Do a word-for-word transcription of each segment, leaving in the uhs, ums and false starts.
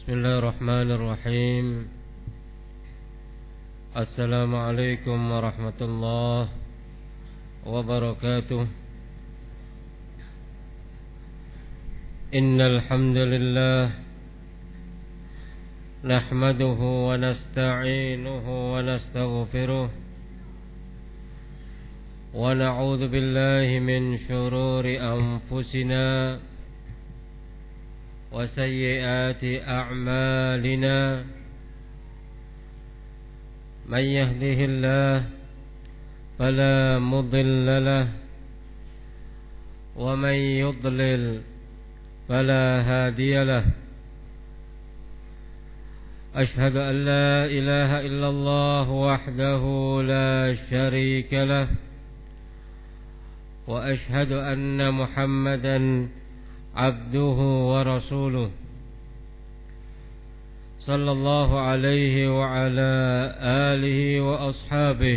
Bismillahirrahmanirrahim. Assalamualaikum warahmatullahi wabarakatuh. Innal hamdalillah nahmaduhu wa nasta'inuhu wa nastaghfiruh wa na'udzu billahi min shururi anfusina wa sayyiati a'malina. Man yahdihillahu fala mudilla lahu wa man yudlil fala hadiya lahu. Ashhadu an la ilaha illallah wahdahu la sharika lahu wa ashhadu anna Muhammadan abduhu wa rasuluh sallallahu alaihi wa ala alihi wa ashabihi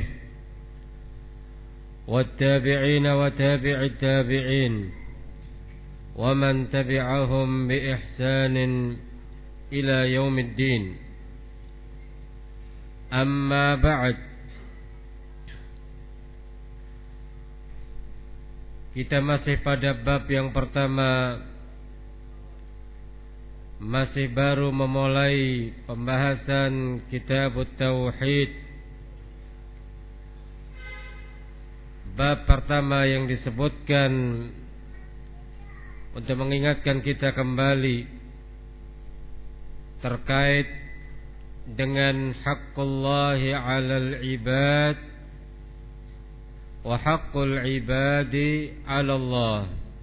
wattabi'ina wa tabi'it tabi'in wa man tabi'ahum bi ihsanin ila yaumiddin. Amma ba'd. Kita masih pada bab yang pertama, masih baru memulai pembahasan kitab Tauhid. Bab pertama yang disebutkan untuk mengingatkan kita kembali terkait dengan haqqullahi 'alal ibad wa haqqul ibadi 'ala Allah.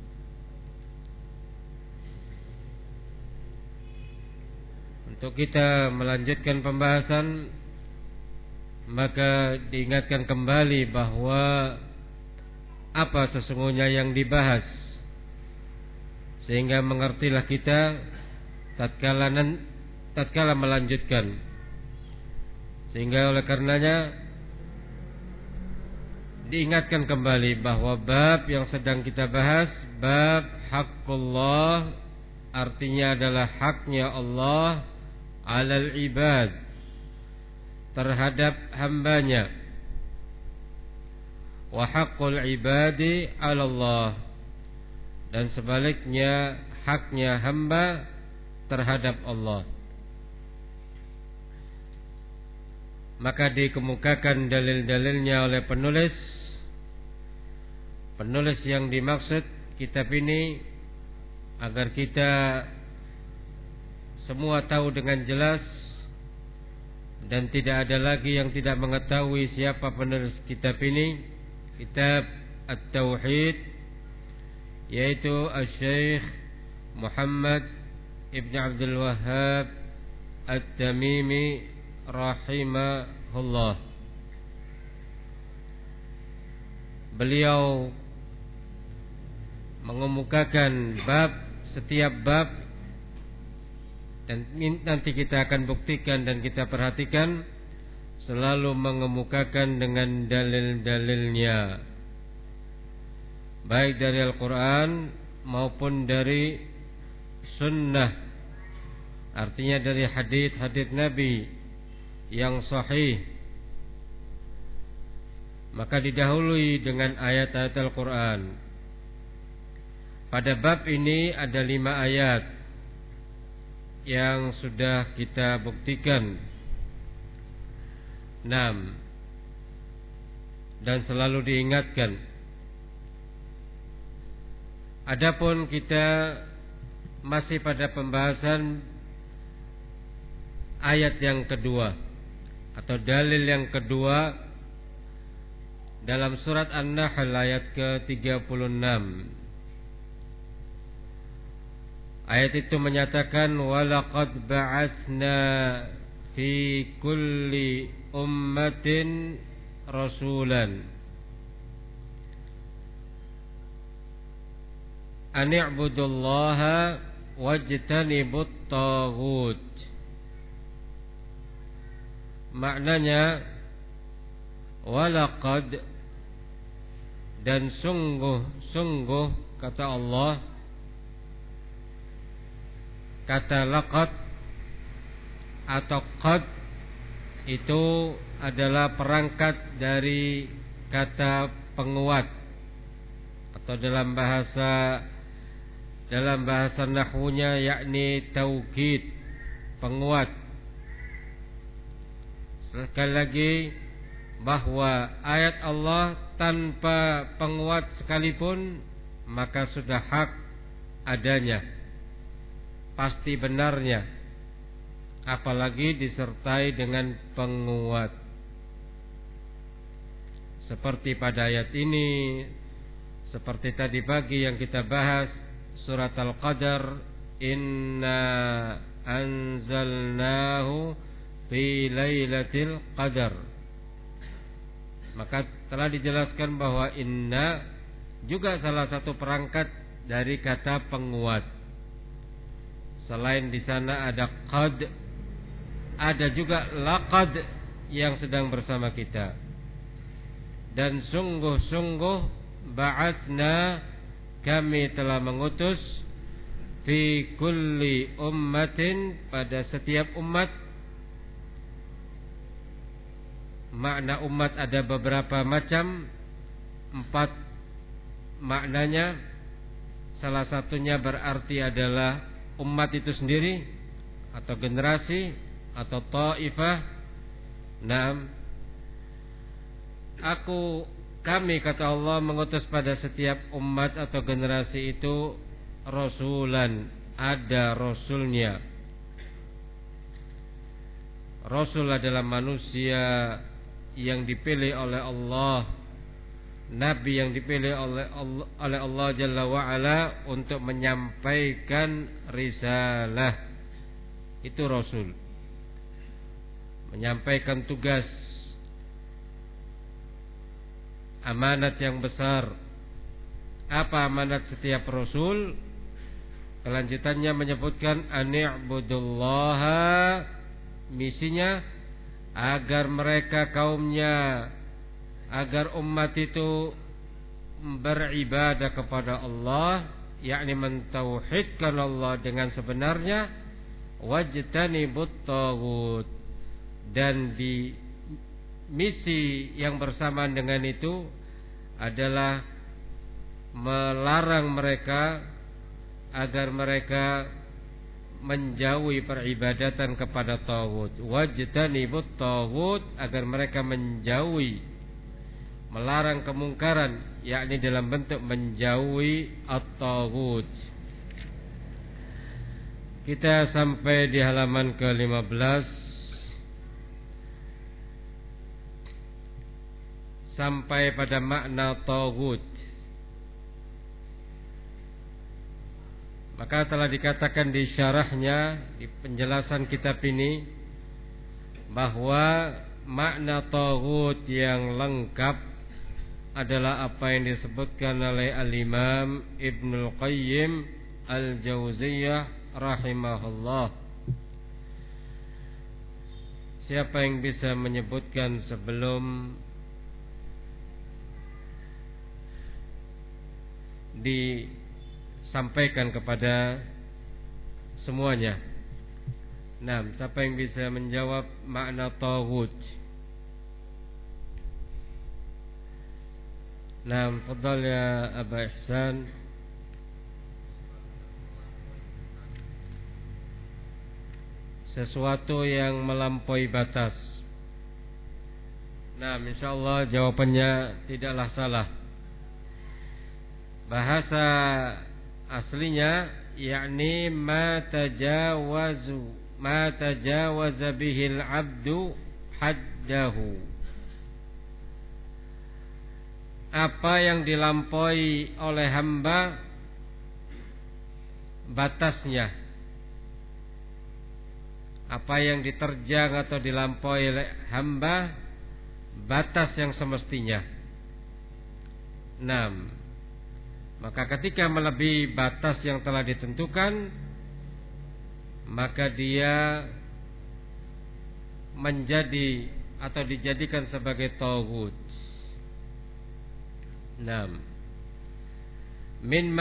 Untuk kita melanjutkan pembahasan, maka diingatkan kembali bahwa apa sesungguhnya yang dibahas, sehingga mengertilah kita tatkala tatkala melanjutkan. Sehingga oleh karenanya diingatkan kembali bahwa bab yang sedang kita bahas, bab haqqullah, artinya adalah haknya Allah 'alal ibad, terhadap hambanya, wa haqqul ibadi 'ala Allah, dan sebaliknya haknya hamba terhadap Allah. Maka dikemukakan dalil-dalilnya oleh penulis Penulis yang dimaksud kitab ini agar kita semua tahu dengan jelas dan tidak ada lagi yang tidak mengetahui siapa penulis kitab ini. Kitab At-Tauhid, yaitu Asy-Syaikh Muhammad Ibn Abdul Wahhab At-Tamimi rahimahullah. Beliau mengemukakan bab, setiap bab, dan nanti kita akan buktikan dan kita perhatikan, selalu mengemukakan dengan dalil-dalilnya, baik dari Al-Quran maupun dari Sunnah, artinya dari hadits-hadits Nabi yang sahih. Maka didahului dengan ayat-ayat Al-Quran. Pada bab ini ada lima ayat yang sudah kita buktikan, enam, dan selalu diingatkan. Adapun kita masih pada pembahasan ayat yang kedua atau dalil yang kedua dalam surat An-Nahl ayat ke tiga puluh enam. Ayat itu menyatakan, walaqad ba'atsna fi kulli ummatin rasulan an i'budullaha wajtanibut taghut. Maknanya walaqad, dan sungguh-sungguh, kata Allah. Kata laqad atau qad itu adalah perangkat dari kata penguat, atau dalam bahasa dalam bahasa nahwunya yakni taukid, penguat. Sekali lagi bahwa ayat Allah tanpa penguat sekalipun maka sudah hak adanya, pasti benarnya, apalagi disertai dengan penguat. Seperti pada ayat ini, seperti tadi pagi yang kita bahas surat Al-Qadar, inna anzalnahu fi lailatul qadar. Maka telah dijelaskan bahwa inna juga salah satu perangkat dari kata penguat. Selain di sana ada qad, ada juga laqad yang sedang bersama kita. Dan sungguh-sungguh ba'atna, kami telah mengutus, fi kulli ummatin, pada setiap umat. Makna umat ada beberapa macam, empat maknanya. Salah satunya berarti adalah umat itu sendiri, atau generasi, atau ta'ifah. Naam, Aku kami kata Allah mengutus pada setiap umat atau generasi itu rasulan, ada rasulnya. Rasul adalah manusia yang dipilih oleh Allah, nabi yang dipilih oleh Allah, oleh Allah Jalla wa Ala untuk menyampaikan risalah. Itu rasul, menyampaikan tugas, amanat yang besar. Apa amanat setiap rasul? Kelanjutannya menyebutkan ani'budullaha, misinya agar mereka kaumnya, agar umat itu beribadah kepada Allah, yakni mentauhidkan Allah dengan sebenarnya, wajtanibut taghut, dan di misi yang bersamaan dengan itu adalah melarang mereka agar mereka menjauhi peribadatan kepada taghut. Wajtanibut taghut, agar mereka menjauhi, melarang kemungkaran, yakni dalam bentuk menjauhi at-taghut. Kita sampai di halaman ke lima belas, sampai pada makna taghut. Maka telah dikatakan di syarahnya, di penjelasan kitab ini, bahwa makna taghut yang lengkap adalah apa yang disebutkan oleh Al-Imam Ibnul Qayyim Al-Jauziyah rahimahullah. Siapa yang bisa menyebutkan sebelum disampaikan kepada semuanya? Nah, siapa yang bisa menjawab makna taghut? Nah, fadhal ya Aba Ihsan. Sesuatu yang melampaui batas. Nah, insyaallah jawabannya tidaklah salah. Bahasa aslinya yakni ma tajawazu ma tajawaza bihil abdu haddahu, apa yang dilampaui oleh hamba batasnya, apa yang diterjang atau dilampaui oleh hamba batas yang semestinya. enam Maka ketika melebihi batas yang telah ditentukan, maka dia menjadi atau dijadikan sebagai taghut. enam Min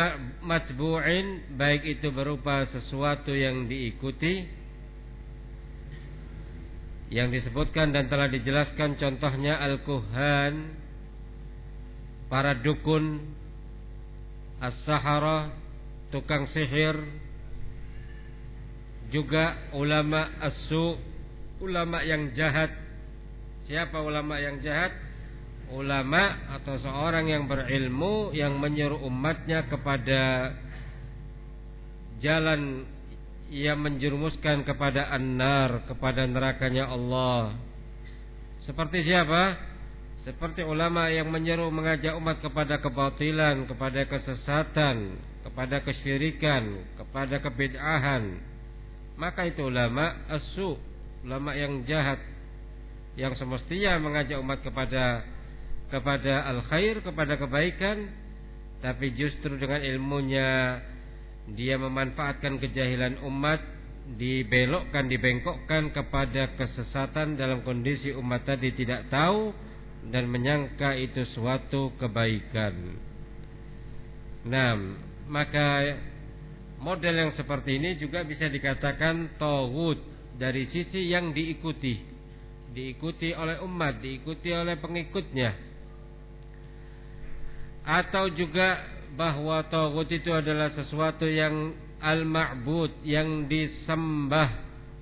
matbu'in, baik itu berupa sesuatu yang diikuti, yang disebutkan dan telah dijelaskan contohnya al-kuhan, para dukun, as-sahara, tukang sihir, juga ulama as-su, ulama yang jahat. Siapa ulama yang jahat? Ulama atau seorang yang berilmu yang menyuruh umatnya kepada jalan yang menjerumuskan kepada an-nar, kepada nerakanya Allah. Seperti siapa? Seperti ulama yang menyeru mengajak umat kepada kebatilan, kepada kesesatan, kepada kesyirikan, kepada kebid'ahan. Maka itu ulama as-su, ulama yang jahat, yang semestinya mengajak umat kepada kepada al-khair, kepada kebaikan, tapi justru dengan ilmunya dia memanfaatkan kejahilan umat, dibelokkan, dibengkokkan kepada kesesatan dalam kondisi umat tadi tidak tahu dan menyangka itu suatu kebaikan. Nah, maka model yang seperti ini juga bisa dikatakan taghut dari sisi yang diikuti, diikuti oleh umat, diikuti oleh pengikutnya. Atau juga bahwa taghut itu adalah sesuatu yang al-ma'bud, yang disembah,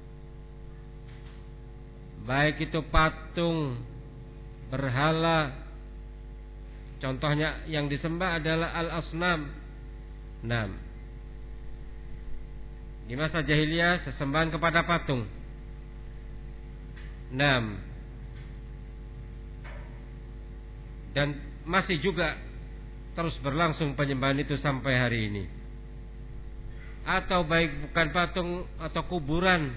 baik itu patung, berhala. Contohnya yang disembah adalah al-asnam. Nah, di masa jahiliyah sesembahan kepada patung. Nah, dan masih juga terus berlangsung penyembahan itu sampai hari ini. Atau baik bukan patung atau kuburan,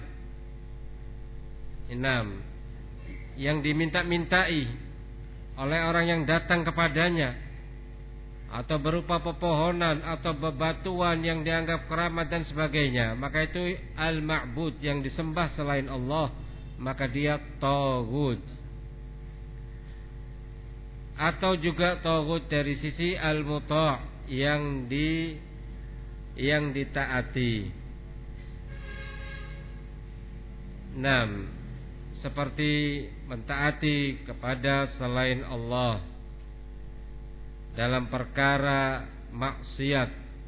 enam, yang diminta-mintai oleh orang yang datang kepadanya, atau berupa pepohonan atau bebatuan yang dianggap keramat dan sebagainya, maka itu al-ma'bud, yang disembah selain Allah, maka dia taghut. Atau juga taghut dari sisi al-muta', yang di yang ditaati. Enam, seperti mentaati kepada selain Allah dalam perkara maksiat,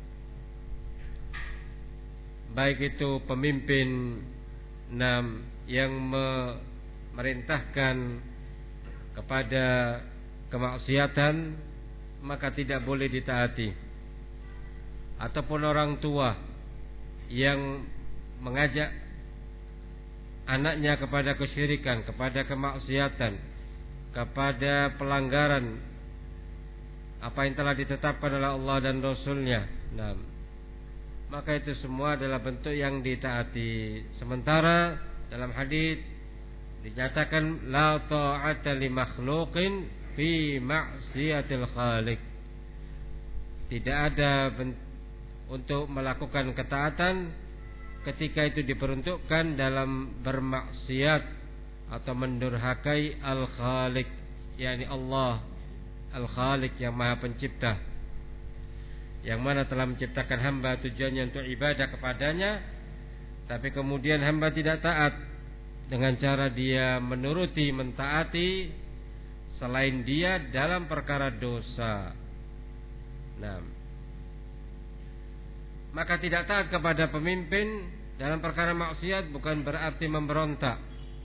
baik itu pemimpin enam yang memerintahkan kepada kemaksiatan, maka tidak boleh ditaati. Ataupun orang tua yang mengajak anaknya kepada kesyirikan, kepada kemaksiatan, kepada pelanggaran apa yang telah ditetapkan oleh Allah dan Rasulnya, nah, maka itu semua adalah bentuk yang ditaati. Sementara dalam hadis dinyatakan la ta'ata li makhluqin fi ma'siyatil khaliq. Tidak ada untuk melakukan ketaatan ketika itu diperuntukkan dalam bermaksiat atau mendurhakai al-khaliq, yakni Allah al-khaliq yang maha pencipta, yang mana telah menciptakan hamba tujuannya untuk ibadah kepadanya, tapi kemudian hamba tidak taat dengan cara dia menuruti, mentaati selain dia dalam perkara dosa. Nah, maka tidak taat kepada pemimpin dalam perkara maksiat bukan berarti memberontak,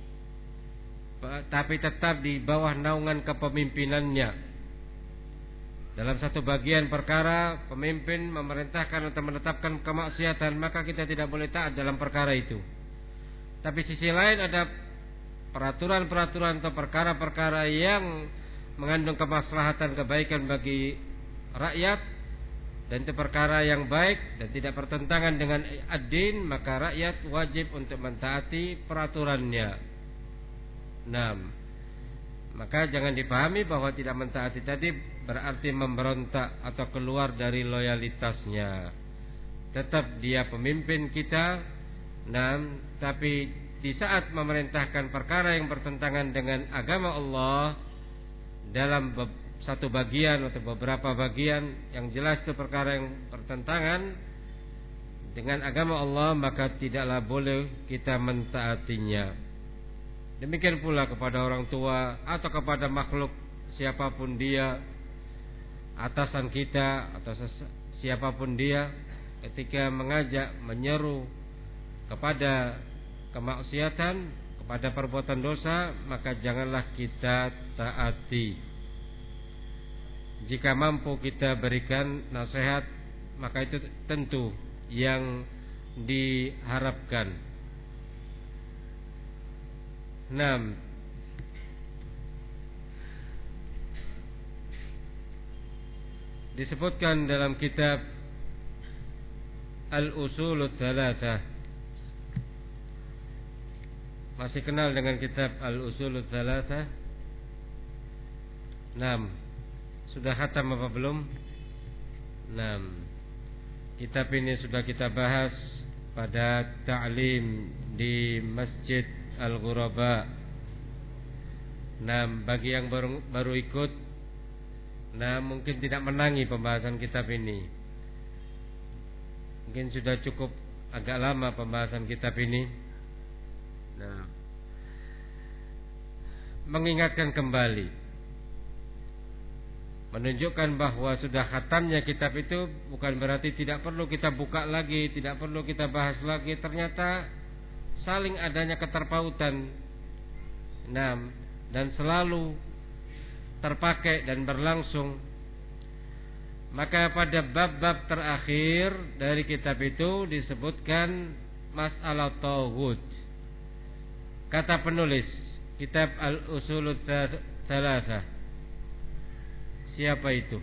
tapi tetap di bawah naungan kepemimpinannya. Dalam satu bagian perkara pemimpin memerintahkan atau menetapkan kemaksiatan, maka kita tidak boleh taat dalam perkara itu. Tapi sisi lain ada peraturan-peraturan atau perkara-perkara yang mengandung kemaslahatan kebaikan bagi rakyat, dan itu perkara yang baik dan tidak bertentangan dengan ad-din, maka rakyat wajib untuk mentaati peraturannya. Nah, maka jangan dipahami bahwa tidak mentaati tadi berarti memberontak atau keluar dari loyalitasnya. Tetap dia pemimpin kita. Nah, tapi di saat memerintahkan perkara yang bertentangan dengan agama Allah dalam satu bagian atau beberapa bagian yang jelas itu perkara yang bertentangan dengan agama Allah, maka tidaklah boleh kita mentaatinya. Demikian pula kepada orang tua atau kepada makhluk siapapun dia, atasan kita atau siapapun dia, ketika mengajak, menyeru kepada kemaksiatan, kepada perbuatan dosa, maka janganlah kita taati. Jika mampu kita berikan nasihat, maka itu tentu yang diharapkan. Naam. Disebutkan dalam kitab Al-Usul Tsalatsa. Masih kenal dengan kitab Al-Usul Tsalatsa? Naam. Sudah khatam apa belum? Naam. Kitab ini sudah kita bahas pada ta'lim di Masjid Al-Ghuraba. Nah, bagi yang baru, baru ikut, nah mungkin tidak menangi pembahasan kitab ini. Mungkin sudah cukup agak lama pembahasan kitab ini. Nah, mengingatkan kembali, menunjukkan bahwa sudah khatamnya kitab itu bukan berarti tidak perlu kita buka lagi, tidak perlu kita bahas lagi. Ternyata saling adanya keterpautan, nah, dan selalu terpakai dan berlangsung. Maka pada bab-bab terakhir dari kitab itu disebutkan masalah tauhid. Kata penulis kitab Al-Usul Tsalatsa, siapa itu?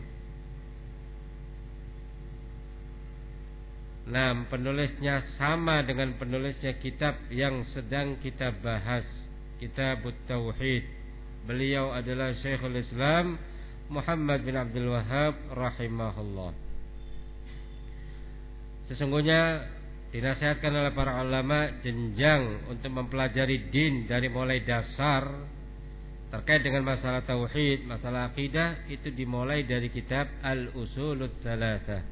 Nah, penulisnya sama dengan penulisnya kitab yang sedang kita bahas, Kitab Tauhid. Beliau adalah Syekhul Islam Muhammad bin Abdul Wahhab rahimahullah. Sesungguhnya dinasihatkan oleh para ulama jenjang untuk mempelajari din dari mulai dasar terkait dengan masalah tauhid, masalah akidah, itu dimulai dari kitab Al-Usul Tsalatsa.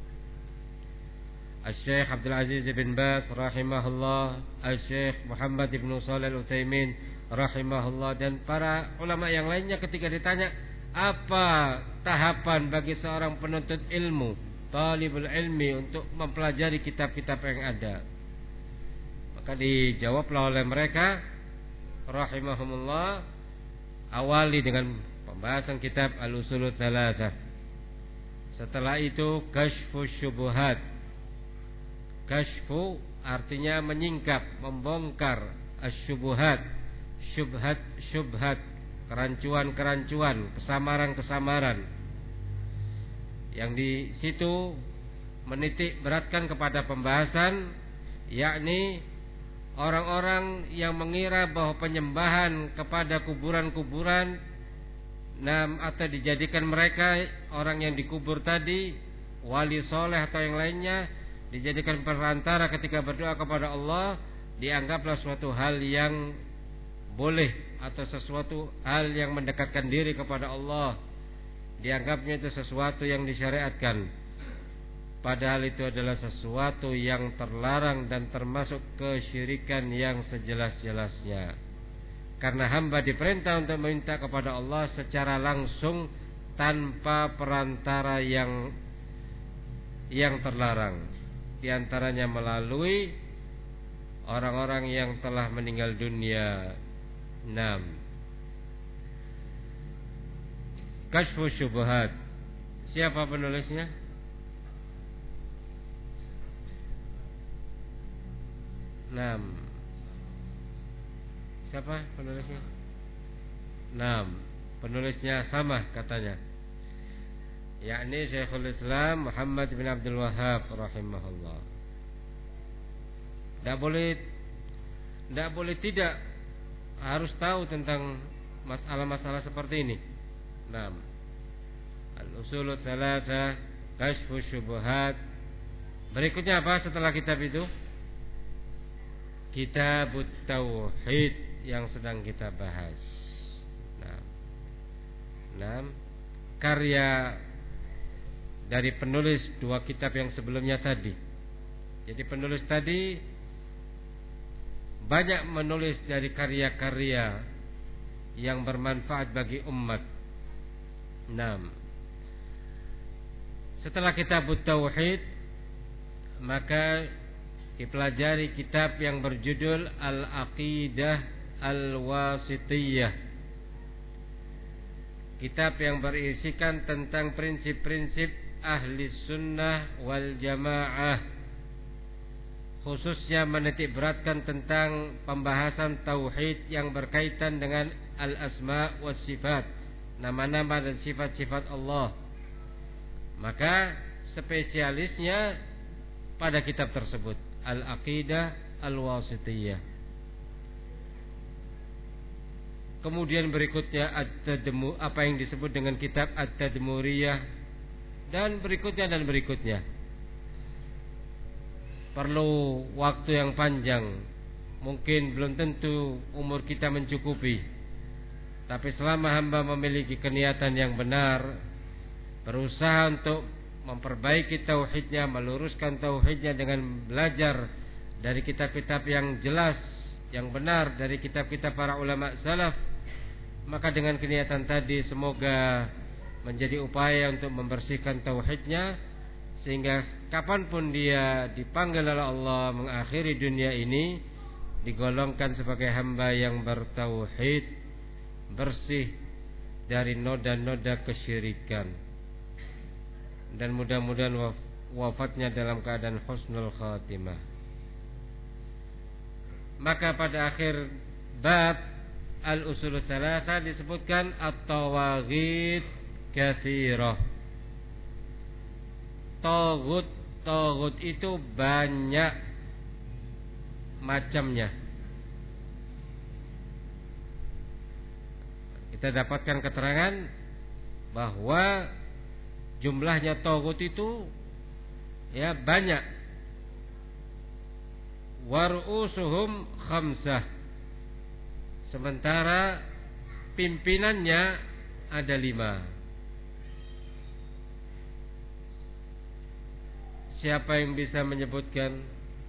Al-Syekh Abdul Aziz bin Baz rahimahullah, Al-Syekh Muhammad bin Shalih Al-Utsaimin rahimahullah, dan para ulama yang lainnya ketika ditanya apa tahapan bagi seorang penuntut ilmu, talibul ilmi, untuk mempelajari kitab-kitab yang ada, maka dijawablah oleh mereka rahimahumullah, awali dengan pembahasan kitab Al-Usul Tsalatsa. Setelah itu Kashfus Syubhat. Kashfu artinya menyingkap, membongkar. Asyubuhat, syubhat, syubhat, kerancuan-kerancuan, kesamaran-kesamaran. Yang di situ menitik beratkan kepada pembahasan, yakni orang-orang yang mengira bahwa penyembahan kepada kuburan-kuburan, nam, atau dijadikan mereka orang yang dikubur tadi, wali soleh atau yang lainnya, dijadikan perantara ketika berdoa kepada Allah, dianggaplah suatu hal yang boleh atau sesuatu hal yang mendekatkan diri kepada Allah. Dianggapnya itu sesuatu yang disyariatkan, padahal itu adalah sesuatu yang terlarang dan termasuk kesyirikan yang sejelas-jelasnya. Karena hamba diperintah untuk meminta kepada Allah secara langsung tanpa perantara yang yang terlarang. Di antaranya melalui orang-orang yang telah meninggal dunia. enam. Kashfus Syubhat. Siapa penulisnya? enam. Siapa penulisnya? enam. Penulisnya sama katanya, yakni Syekhul Islam Muhammad bin Abdul Wahhab rahimahullah. Tidak boleh tidak boleh tidak harus tahu tentang masalah-masalah seperti ini. enam. Al-Usul Tsalatsa, Kashfus Syubhat. Berikutnya apa setelah kitab itu? Kitab Tauhid yang sedang kita bahas. enam. enam. Karya dari penulis dua kitab yang sebelumnya tadi. Jadi penulis tadi banyak menulis dari karya-karya yang bermanfaat bagi umat. enam. Setelah kitab Tauhid, maka dipelajari kitab yang berjudul Al-Aqidah Al-Wasithiyah. Kitab yang berisikan tentang prinsip-prinsip ahli sunnah wal jamaah, khususnya menitik beratkan tentang pembahasan tauhid yang berkaitan dengan al-asma was sifat, nama-nama dan sifat-sifat Allah. Maka spesialisnya pada kitab tersebut, Al-Aqidah Al-Wasithiyah. Kemudian berikutnya At-Tadmu, apa yang disebut dengan kitab At-Tadmuriyah, dan berikutnya dan berikutnya. Perlu waktu yang panjang, mungkin belum tentu umur kita mencukupi. Tapi selama hamba memiliki keniatan yang benar, berusaha untuk memperbaiki tauhidnya, meluruskan tauhidnya dengan belajar dari kitab-kitab yang jelas, yang benar, dari kitab-kitab para ulama salaf, maka dengan keniatan tadi semoga menjadi upaya untuk membersihkan tauhidnya, sehingga kapanpun dia dipanggil oleh Allah mengakhiri dunia ini, digolongkan sebagai hamba yang bertauhid, bersih dari noda-noda kesyirikan, dan mudah-mudahan wafatnya dalam keadaan husnul khatimah. Maka pada akhir bab al-usul tsalatsa disebutkan at-tawaghit katsirah. Taghut, taghut itu banyak macamnya. Kita dapatkan keterangan bahwa jumlahnya taghut itu ya banyak. Warusuhum khamsah. Sementara pimpinannya ada lima. Siapa yang bisa menyebutkan,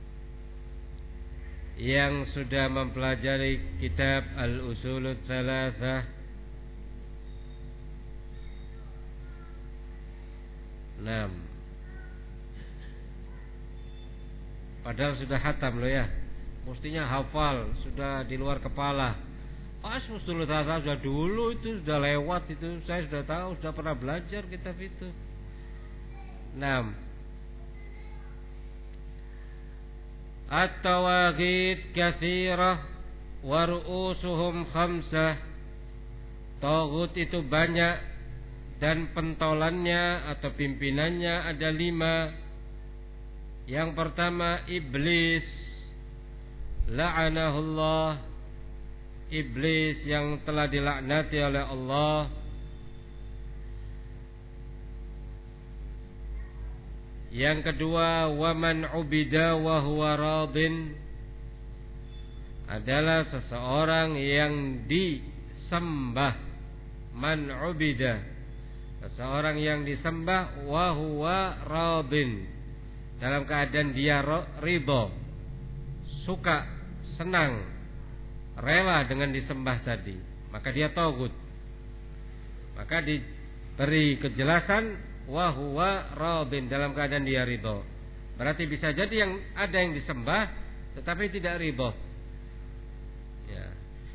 yang sudah mempelajari kitab Al-Usul Tsalatsah? Enam. Padahal sudah khatam loh ya. Mestinya hafal, sudah di luar kepala. Pas Usul Tsalatsah sudah dulu, itu sudah lewat itu. Saya sudah tahu, sudah pernah belajar kitab itu. Enam. At-tawaghit katsirah wa ru'usuhum khamsah. Taghut itu banyak dan pentolannya atau pimpinannya ada lima. Yang pertama iblis, la'anahullah, iblis yang telah dilaknati oleh Allah. Yang kedua, waman ubida wa huwa radin, adalah seseorang yang disembah. Man ubida, seseorang yang disembah, wa huwa radin, dalam keadaan dia ridha, suka, senang, rela dengan disembah tadi, maka dia taghut. Maka diberi kejelasan wa huwa radin, dalam keadaan dia ridha. Berarti bisa jadi yang ada yang disembah tetapi tidak ridha. Ya.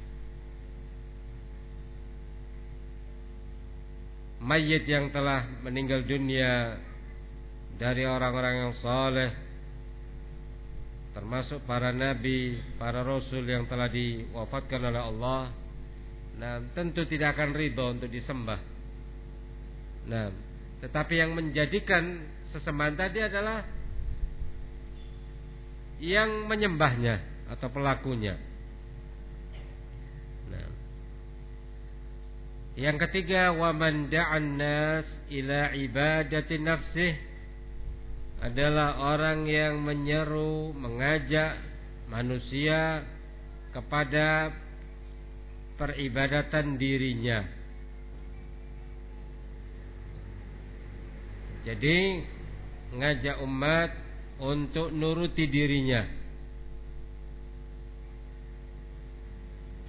Mayit yang telah meninggal dunia dari orang-orang yang saleh, termasuk para nabi, para rasul yang telah diwafatkan oleh Allah, nah tentu tidak akan ridha untuk disembah. Nah, tetapi yang menjadikan sesembahan tadi adalah yang menyembahnya atau pelakunya. Nah, yang ketiga, wa man da'an nas ila ibadati nafsih, adalah orang yang menyeru, mengajak manusia kepada peribadatan dirinya. Jadi ngajak umat untuk nuruti dirinya.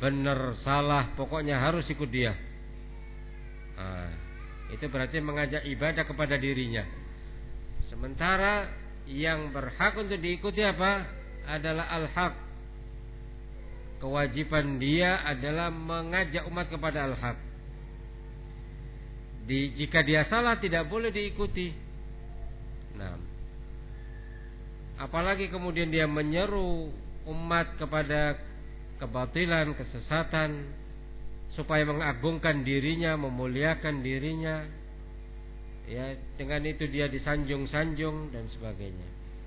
benar salah, pokoknya harus ikut dia. Nah, itu berarti mengajak ibadah kepada dirinya. Sementara yang berhak untuk diikuti apa? Adalah al-haq. Kewajiban dia adalah mengajak umat kepada al-haq. Di, jika dia salah tidak boleh diikuti. Nah, apalagi kemudian dia menyeru umat kepada kebatilan, kesesatan, supaya mengagungkan dirinya, memuliakan dirinya. Ya, dengan itu dia disanjung-sanjung dan sebagainya.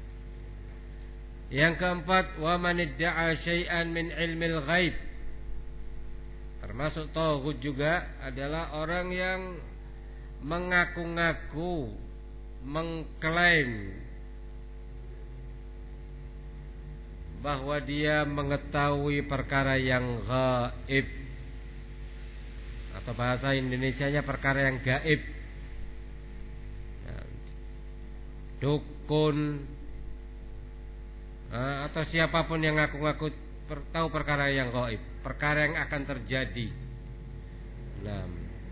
Yang keempat, wa man idda'a syai'an min ilmil ghaib. Termasuk taghut juga adalah orang yang mengaku-ngaku, mengklaim bahwa dia mengetahui perkara yang gaib, atau bahasa Indonesianya perkara yang gaib. Dukun atau siapapun yang ngaku-ngaku tahu perkara yang gaib, perkara yang akan terjadi. Nah,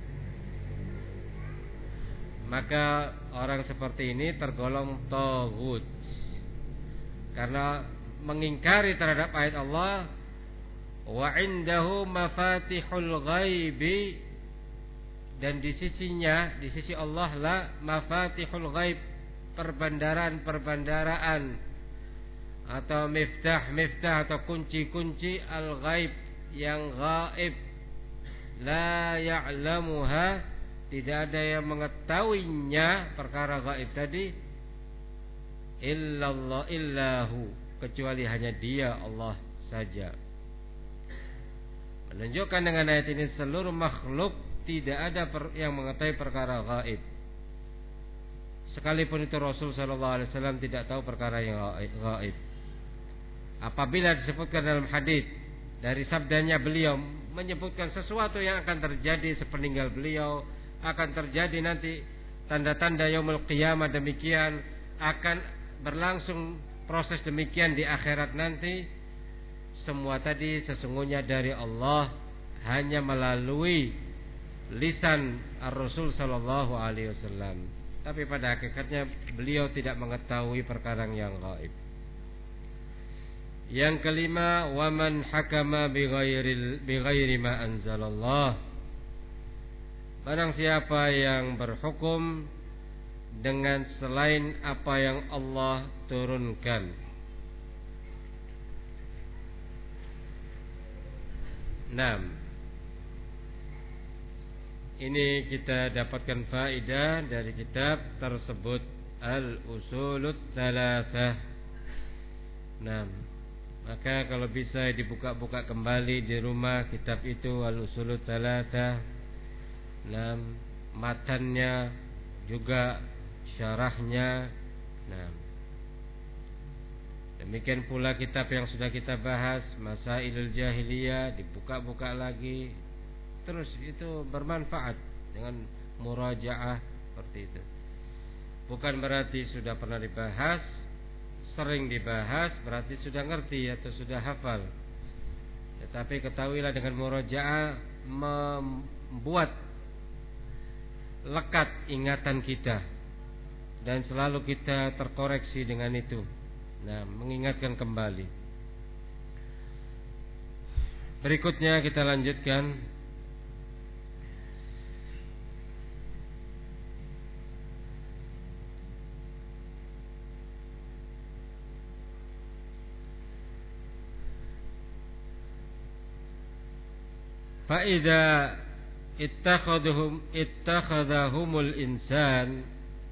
maka orang seperti ini tergolong taghut, karena mengingkari terhadap ayat Allah, wa indahu mafatihul ghaibi, dan di sisinya, di sisi Allah lah mafatihul ghaib, perbandaran-perbandaraan atau miftah-miftah atau kunci-kunci al-ghaib yang gaib, la ya'lamuha, tidak ada yang mengetahuinya perkara gaib tadi, illallah illahu, kecuali hanya dia Allah saja. Menunjukkan dengan ayat ini seluruh makhluk tidak ada yang mengetahui perkara gaib. Sekalipun itu Rasul sallallahu alaihi wasallam tidak tahu perkara yang gaib. Apabila disebutkan dalam hadis dari sabdanya beliau menyebutkan sesuatu yang akan terjadi sepeninggal beliau, akan terjadi nanti tanda-tanda yaumul qiyamah, demikian akan berlangsung proses demikian di akhirat nanti, semua tadi sesungguhnya dari Allah, hanya melalui lisan Ar-Rasul sallallahu alaihi wasallam. Tapi pada hakikatnya beliau tidak mengetahui perkara yang gaib. Yang kelima, wa man hakama bighairi bighairi ma anzalallah. Barang siapa yang berhukum dengan selain apa yang Allah turunkan. Naam. Ini kita dapatkan faedah dari kitab tersebut, Al-Usulut Tsalatsah. Nah, maka kalau bisa dibuka-buka kembali di rumah kitab itu, Al-Usulut Tsalatsah. Nah, matannya juga syarahnya. Nah, demikian pula kitab yang sudah kita bahas, Masailul Jahiliyah, dibuka-buka lagi. Terus itu bermanfaat dengan murajaah seperti itu. Bukan berarti sudah pernah dibahas, sering dibahas, berarti sudah ngerti atau sudah hafal. Tetapi ketahuilah dengan murajaah membuat lekat ingatan kita, dan selalu kita terkoreksi dengan itu. Nah, mengingatkan kembali. Berikutnya kita lanjutkan. Fa'idha ittakhadhum ittakhadhahumul insan.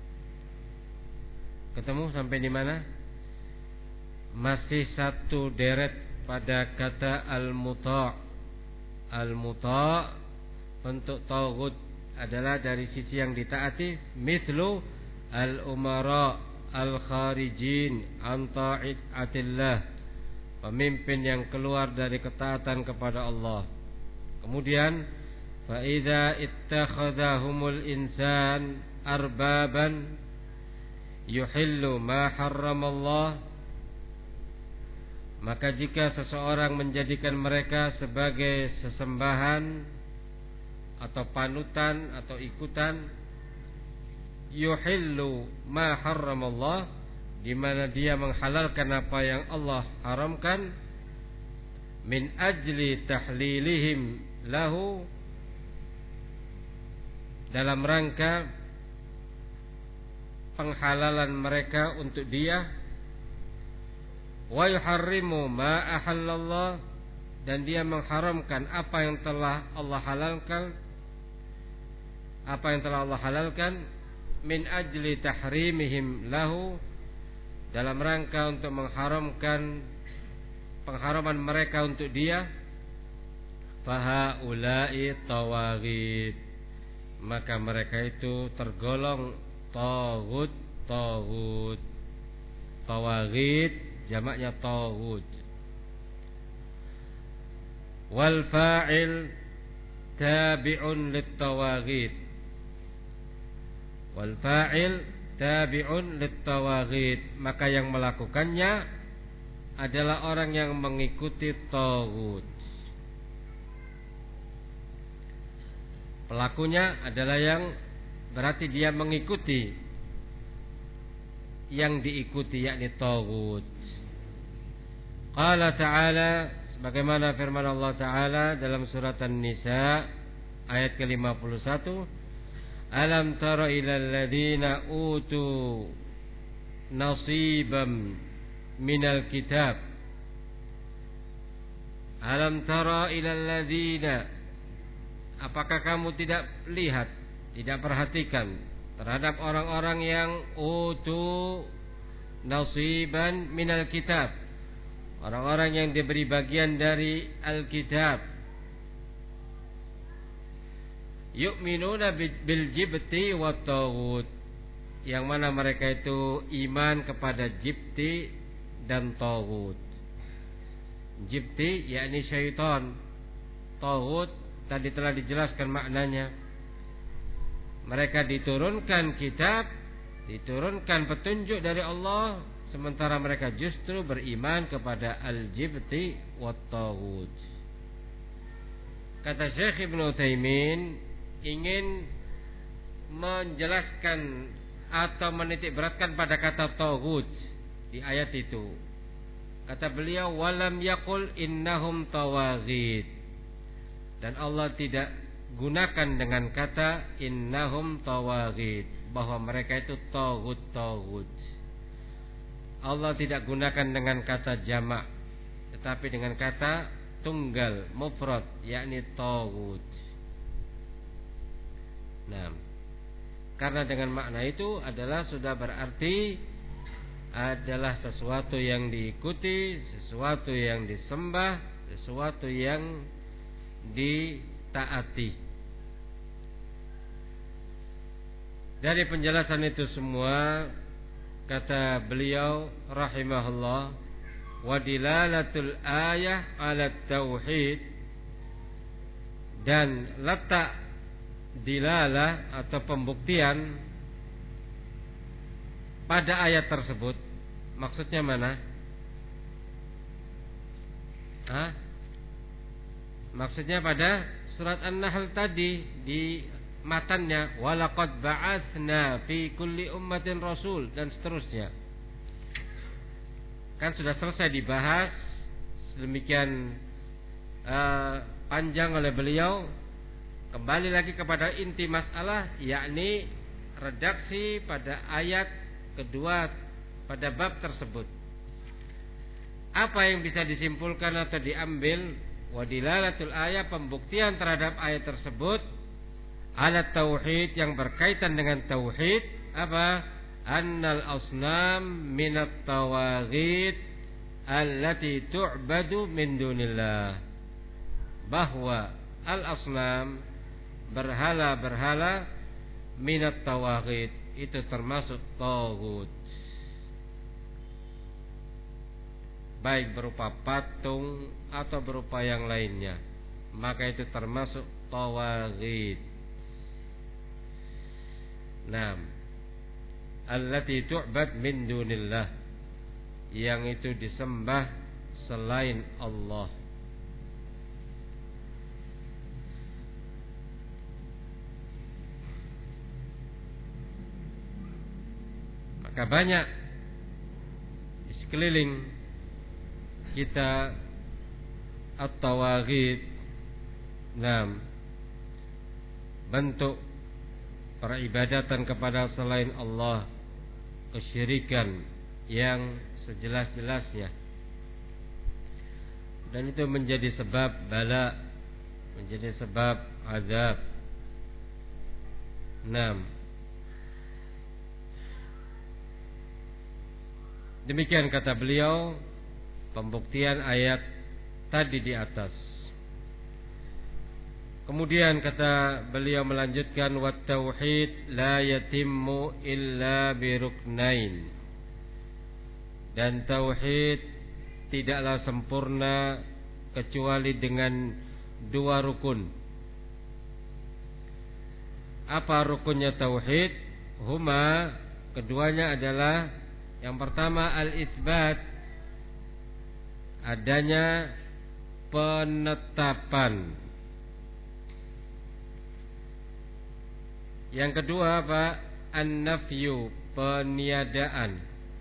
Ketemu sampai di mana? Masih satu deret pada kata al-muta'. Al-muta' bentuk taghut adalah dari sisi yang ditaati, mithlu al-umara al-kharijin an ta'atillah, pemimpin yang keluar dari ketaatan kepada Allah. Kemudian fa idza ittakhadhahumul insan arbaban yuhillu ma harramallah Maka jika seseorang menjadikan mereka sebagai sesembahan atau panutan atau ikutan, yuhillu ma harramallah, di mana dia menghalalkan apa yang Allah haramkan, min ajli tahlilihim lahu, dalam rangka penghalalan mereka untuk dia, wa yuharrimu ma ahallallah, dan dia mengharamkan apa yang telah Allah halalkan, apa yang telah Allah halalkan, min ajli tahrimihim lahu, dalam rangka untuk mengharamkan pengharaman mereka untuk dia, fahaulai tawaghit, maka mereka itu tergolong taghut. Taghut, tawaghit jamaknya taghut. Wal fa'il tabi'un lit tawaghit, wal fa'il tabi'un lit tawaghit, maka yang melakukannya adalah orang yang mengikuti taghut. Pelakunya adalah yang berarti dia mengikuti yang diikuti, yakni taghut. Qala ta'ala, sebagaimana firman Allah Ta'ala dalam surat An-Nisa ayat ke lima puluh satu, alam tara ilal ladina utu nasibam minal kitab, alam tara ilal ladina, apakah kamu tidak lihat, tidak perhatikan terhadap orang-orang yang utu nasiban minal kitab, orang-orang yang diberi bagian dari Alkitab, yu'minuna bil jibti wa taghut, yang mana mereka itu iman kepada jibti dan taghut. Jibti yakni syaitan, taghut tadi telah dijelaskan maknanya. Mereka diturunkan kitab, diturunkan petunjuk dari Allah, sementara mereka justru beriman kepada al-jibti wa taghut. Kata Syekh Ibnu Utsaimin, ingin menjelaskan atau menitik beratkan pada kata taghut di ayat itu. Kata beliau, walam yaqul innahum tawaghit, dan Allah tidak gunakan dengan kata innahum tawaghit bahwa mereka itu taghut-taghut. Allah tidak gunakan dengan kata jamak, tetapi dengan kata tunggal mufrad, yakni taghut. Nah, karena dengan makna itu adalah sudah berarti adalah sesuatu yang diikuti, sesuatu yang disembah, sesuatu yang ditaati. Dari penjelasan itu semua, kata beliau rahimahullah, wa dilalatul ayah ala tauhid, dan letak dilalah atau pembuktian pada ayat tersebut, maksudnya mana? Hah? Maksudnya pada surat An-Nahl tadi di matannya, walaqad ba'atsna fi kulli ummatin rasul, dan seterusnya. Kan sudah selesai dibahas sedemikian uh, panjang oleh beliau. Kembali lagi kepada inti masalah, yakni redaksi pada ayat kedua pada bab tersebut. Apa yang bisa disimpulkan atau diambil? Wadilalatul ayat, pembuktian terhadap ayat tersebut, alat tauhid, yang berkaitan dengan tauhid. Apa? Annal asnam minat tawaghit allati tu'badu min dunillah, bahwa al asnam, berhala-berhala, minat tawaghit, itu termasuk taghut, baik berupa patung atau berupa yang lainnya, maka itu termasuk tawaghit. Nah, allati tu'bad min dunillah, yang itu disembah selain Allah. Maka banyak di sekeliling kita at-tawaghid, nah, bentuk peribadatan kepada selain Allah, kesyirikan yang sejelas-jelasnya, dan itu menjadi sebab bala, menjadi sebab azab. Enam. Demikian kata beliau pembuktian ayat tadi di atas. Kemudian kata beliau melanjutkan, wa tauhid la yatimmu illa biruknain, dan tauhid tidaklah sempurna kecuali dengan dua rukun. Apa rukunnya tauhid? Huma, keduanya adalah, yang pertama al-itsbat, adanya penetapan. Yang kedua apa? An-nafyu, peniadaan.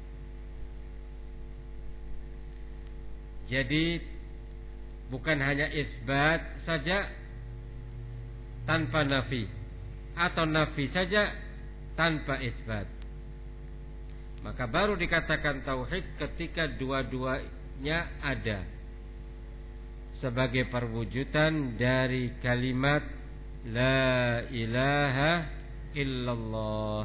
Jadi bukan hanya isbat saja tanpa nafi, atau nafi saja tanpa isbat. Maka baru dikatakan tauhid ketika dua-duanya ada sebagai perwujudan dari kalimat la ilaha illallah.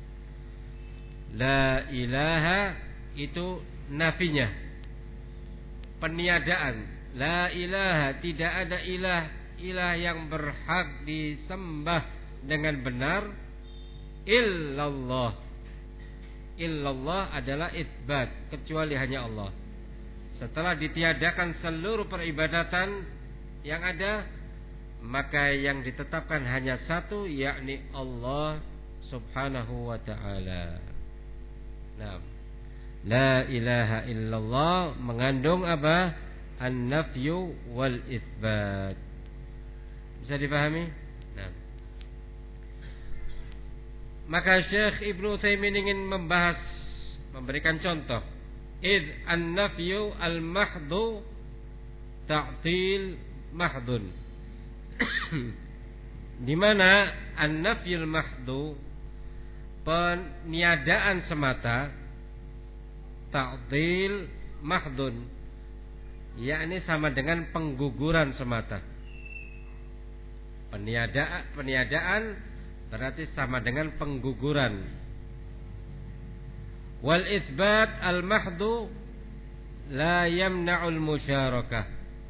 La ilaha itu nafinya, peniadaan. La ilaha, tidak ada ilah, ilah yang berhak disembah dengan benar illallah. Illallah adalah isbat, kecuali hanya Allah. Setelah ditiadakan seluruh peribadatan yang ada, maka yang ditetapkan hanya satu, yakni Allah subhanahu wa ta'ala. Nah, la ilaha illallah mengandung apa? An-nafyu wal isbat. Bisa dipahami? Nah, maka Syekh Ibnu Utsaimin ingin membahas, memberikan contoh. Id an-nafyu al-mahdhu ta'til mahdun. Di mana an-nafyul mahdhu, peniadaan semata, ta'til mahdun, yakni sama dengan pengguguran semata. Peniadaan, peniadaan berarti sama dengan pengguguran. Wal isbat al mahdhu la yamna'ul musyarakah.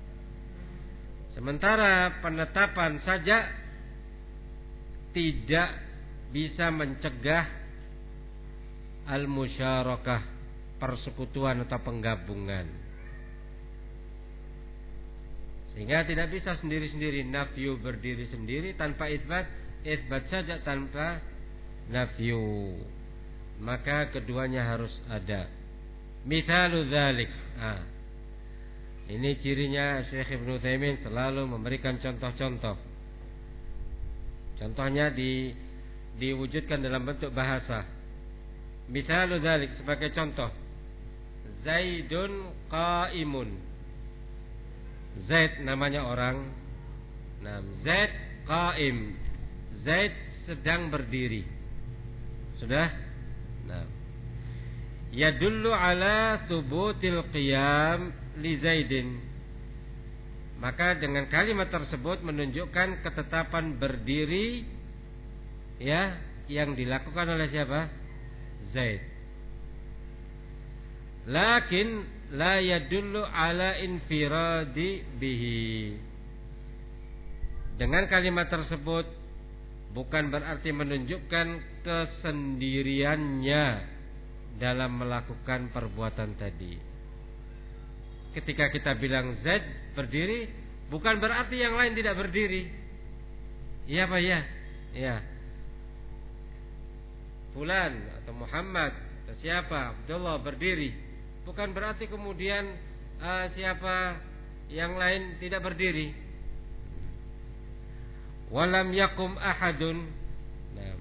Sementara penetapan saja tidak bisa mencegah al musyarakah, persekutuan atau penggabungan. Sehingga tidak bisa sendiri-sendiri, nafyu berdiri sendiri tanpa isbat, isbat saja tanpa nafyu. Maka keduanya harus ada. Mithalu dzalik. Ah. Ini cirinya Syekh Ibnu Utsaimin selalu memberikan contoh-contoh. Contohnya di diwujudkan dalam bentuk bahasa. Mithalu dzalik, sebagai contoh. Zaidun qaimun. Zaid namanya orang. Nah, Zaid qaim. Zaid sedang berdiri. Sudah? Nah. Yadullu ala thubutil qiyam li Zaidin. Maka dengan kalimat tersebut menunjukkan ketetapan berdiri, ya, yang dilakukan oleh siapa? Zaid. Lakin la yadullu ala infiradi bihi. Dengan kalimat tersebut bukan berarti menunjukkan kesendiriannya dalam melakukan perbuatan tadi. Ketika kita bilang Zaid berdiri, bukan berarti yang lain tidak berdiri. Iya Pak ya? Iya. Fulan atau Muhammad atau siapa, Abdullah berdiri. Bukan berarti kemudian uh, siapa yang lain tidak berdiri. Walam yakum ahadun. Nah,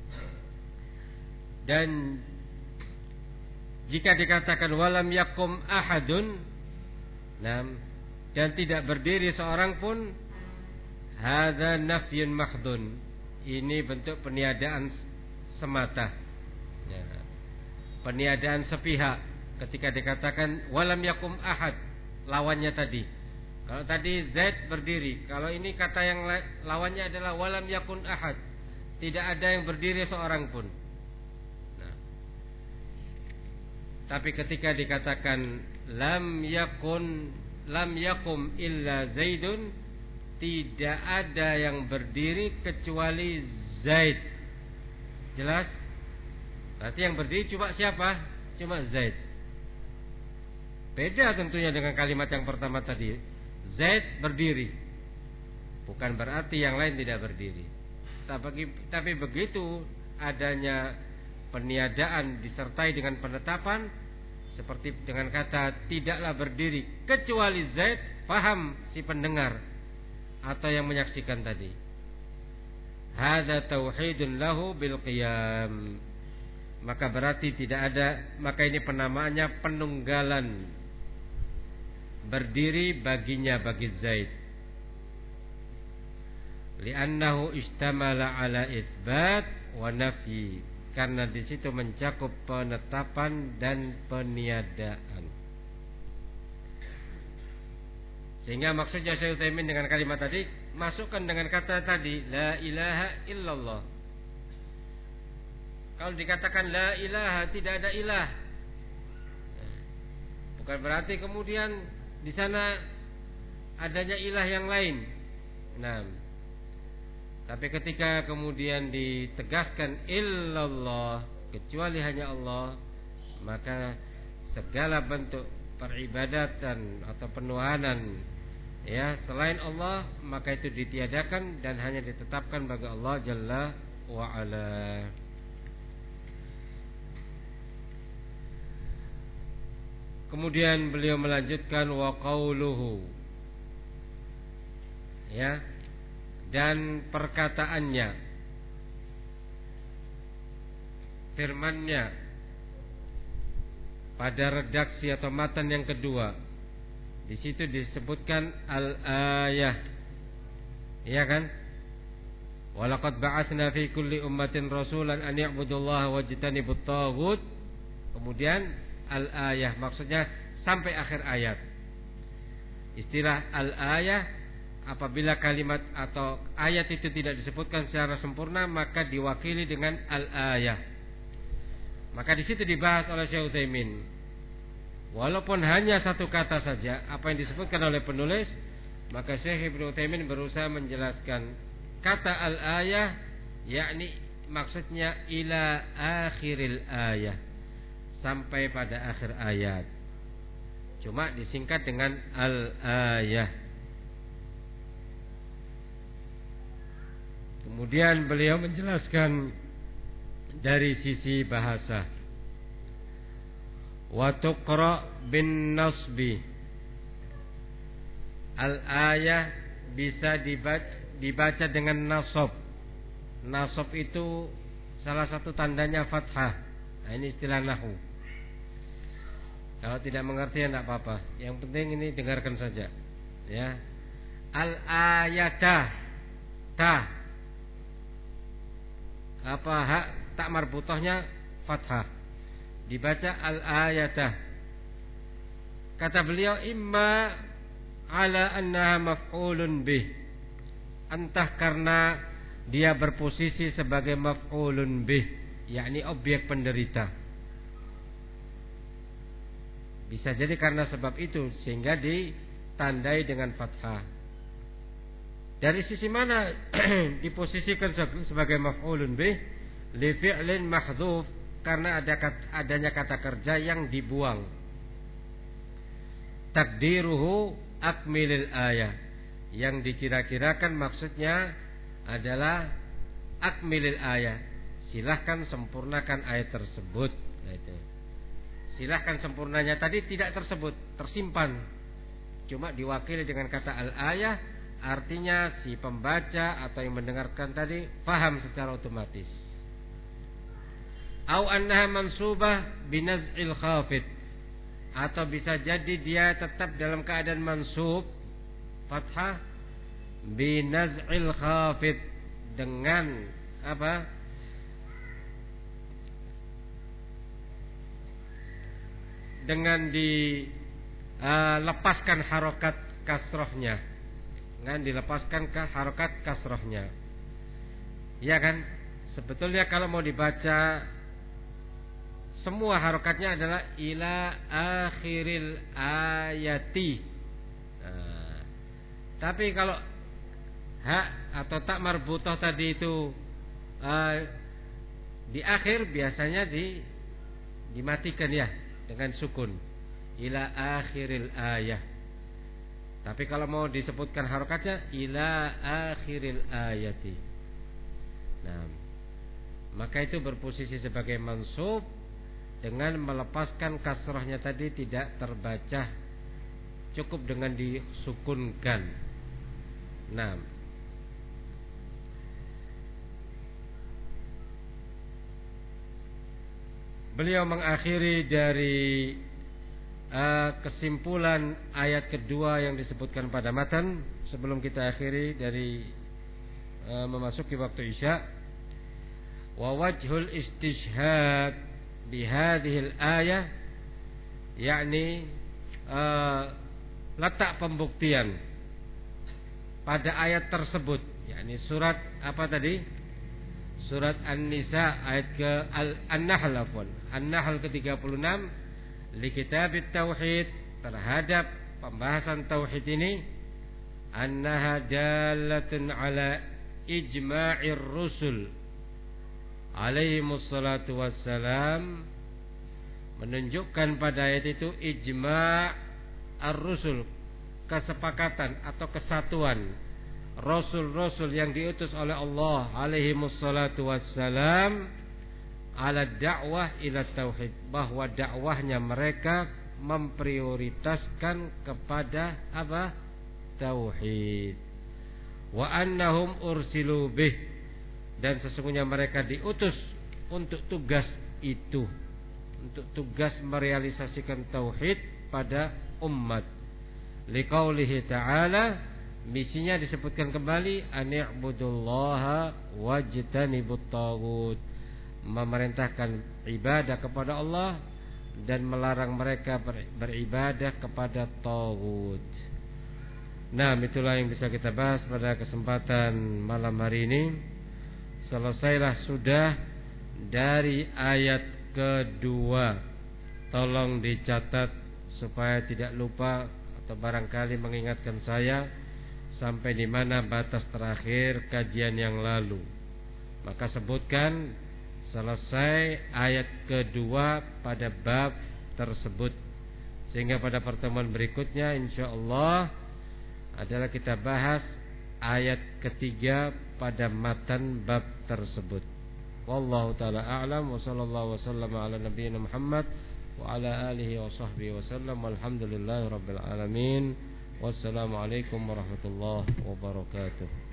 dan jika dikatakan walam yakum ahadun, nah, dan tidak berdiri seorang pun, hadza nafyun mahdun. Ini bentuk peniadaan semata. Ya. Peniadaan sepihak ketika dikatakan walam yakum ahad, lawannya tadi. Kalau tadi Zaid berdiri, kalau ini kata yang lawannya adalah walam yakun ahad, tidak ada yang berdiri seorang pun. Nah, tapi ketika dikatakan lam yakun lam yakum illa Zaidun, tidak ada yang berdiri kecuali Zaid. Jelas? Berarti yang berdiri cuma siapa? Cuma Zaid. Beda tentunya dengan kalimat yang pertama tadi. Zaid berdiri, bukan berarti yang lain tidak berdiri. Tapi, tapi begitu adanya peniadaan disertai dengan penetapan, seperti dengan kata tidaklah berdiri kecuali Zaid, paham si pendengar atau yang menyaksikan tadi. Hadza tauhidun lahu bil qiyam. Maka berarti tidak ada, maka ini penamaannya penunggalan berdiri baginya, bagi Zaid. Li'annahu istamala ala itsbat wa nafyi, karena di situ mencakup penetapan dan peniadaan. Sehingga maksudnya Syekh Utsaimin dengan kalimat tadi, masukkan dengan kata tadi la ilaha illallah. Kalau dikatakan la ilaha, tidak ada ilah, bukan berarti kemudian di sana adanya ilah yang lain. Nah, tapi ketika kemudian ditegaskan illallah, kecuali hanya Allah, maka segala bentuk peribadatan atau penuhanan ya selain Allah, maka itu ditiadakan dan hanya ditetapkan bagi Allah Jalla wa Ala. Kemudian beliau melanjutkan wa qauluhu, ya, dan perkataannya, firmannya pada redaksi atau matan yang kedua. Di situ disebutkan al-ayah, ya kan? Walaqad ba'atsna fi kulli ummatin rasulan an ya'budullaha wajtanibut taghut. Kemudian al-ayah, maksudnya sampai akhir ayat. Istilah al-ayah, apabila kalimat atau ayat itu tidak disebutkan secara sempurna, maka diwakili dengan al-ayah. Maka di situ dibahas oleh Syekh Utsaimin, walaupun hanya satu kata saja apa yang disebutkan oleh penulis, maka Syekh Ibnu Utsaimin berusaha menjelaskan kata al-ayah, yakni maksudnya ila akhiril ayah, sampai pada akhir ayat. Cuma disingkat dengan al-ayah. Kemudian beliau menjelaskan dari sisi bahasa. Wa tuqra bin nasbi. Al-ayah bisa dibaca, dibaca dengan nasab. Nasab itu salah satu tandanya fathah. Nah, ini istilah nahwu. Kalau tidak mengerti ya tidak apa-apa. Yang penting ini dengarkan saja. Ya. Al-ayatah, ta. Apa hak tak marbutahnya fathah. Dibaca al-ayatah. Kata beliau imma ala annaha maf'ulun bih. Entah karena dia berposisi sebagai maf'ulun bih, yakni objek penderita. Bisa jadi karena sebab itu sehingga ditandai dengan fathah. Dari sisi mana diposisikan sebagai maf'ulun bih? Li fi'lin mahdhuf, karena ada adanya kata kerja yang dibuang. Takdiruhu akmilil ayah, yang dikira-kirakan maksudnya adalah akmilil ayah, silahkan sempurnakan ayat tersebut. Nah, itu. silahkan sempurnanya tadi tidak tersebut, tersimpan. Cuma diwakili dengan kata al-ayah, artinya si pembaca atau yang mendengarkan tadi faham secara otomatis. Au annaha mansubah binaz'il khafid, atau bisa jadi dia tetap dalam keadaan mansub fathah binaz'il khafid, dengan apa? Dengan dilepaskan uh, harokat kasrohnya, dengan dilepaskan ke harokat kasrohnya. Ya kan? Sebetulnya kalau mau dibaca semua harokatnya adalah ila akhiril ayati. Nah, tapi kalau ha atau tak marbutoh tadi itu uh, di akhir biasanya di dimatikan ya dengan sukun ila akhiril ayah. Tapi kalau mau disebutkan harokatnya ila akhiril ayati. Nah, maka itu berposisi sebagai mansub dengan melepaskan kasrahnya tadi, tidak terbaca, cukup dengan disukunkan. Nah, beliau mengakhiri dari uh, kesimpulan ayat kedua yang disebutkan pada matan. Sebelum kita akhiri dari uh, memasuki waktu Isya, wa wajhul istishhad bihadhil ayah, yakni uh, letak pembuktian pada ayat tersebut, yakni surat apa tadi? Surat An-Nisa ayat ke An-Nahl afwan. An-Nahl ke tiga puluh enam, li kitabit tauhid, terhadap pembahasan tauhid ini, annaha dalatun ala ijma'ir rusul alaihimus salatu wassalam, menunjukkan pada ayat itu ijma' ar-rusul, kesepakatan atau kesatuan rasul-rasul yang diutus oleh Allah alaihimus salatu wassalam ala da'wah ila tauhid, bahwa dakwahnya mereka memprioritaskan kepada apa? Tauhid. Wa annahum ursilu bih, dan sesungguhnya mereka diutus untuk tugas itu, untuk tugas merealisasikan tauhid pada umat. Liqaulihi ta'ala, misinya disebutkan kembali, ani'budullaha wajtanibut taghut, memerintahkan ibadah kepada Allah dan melarang mereka beribadah kepada taghut. Nah, itulah yang bisa kita bahas pada kesempatan malam hari ini. Selesailah sudah dari ayat kedua. Tolong dicatat supaya tidak lupa, atau barangkali mengingatkan saya sampai di mana batas terakhir kajian yang lalu. Maka sebutkan selesai ayat kedua pada bab tersebut, sehingga pada pertemuan berikutnya insyaallah adalah kita bahas ayat ketiga pada matan bab tersebut. Wallahu taala a'lam, wa sallallahu wasallam ala nabiyyina Muhammad wa ala alihi wa sahbihi wasallam, walhamdulillahi rabbil alamin. Wassalamu alaikum warahmatullahi wabarakatuh.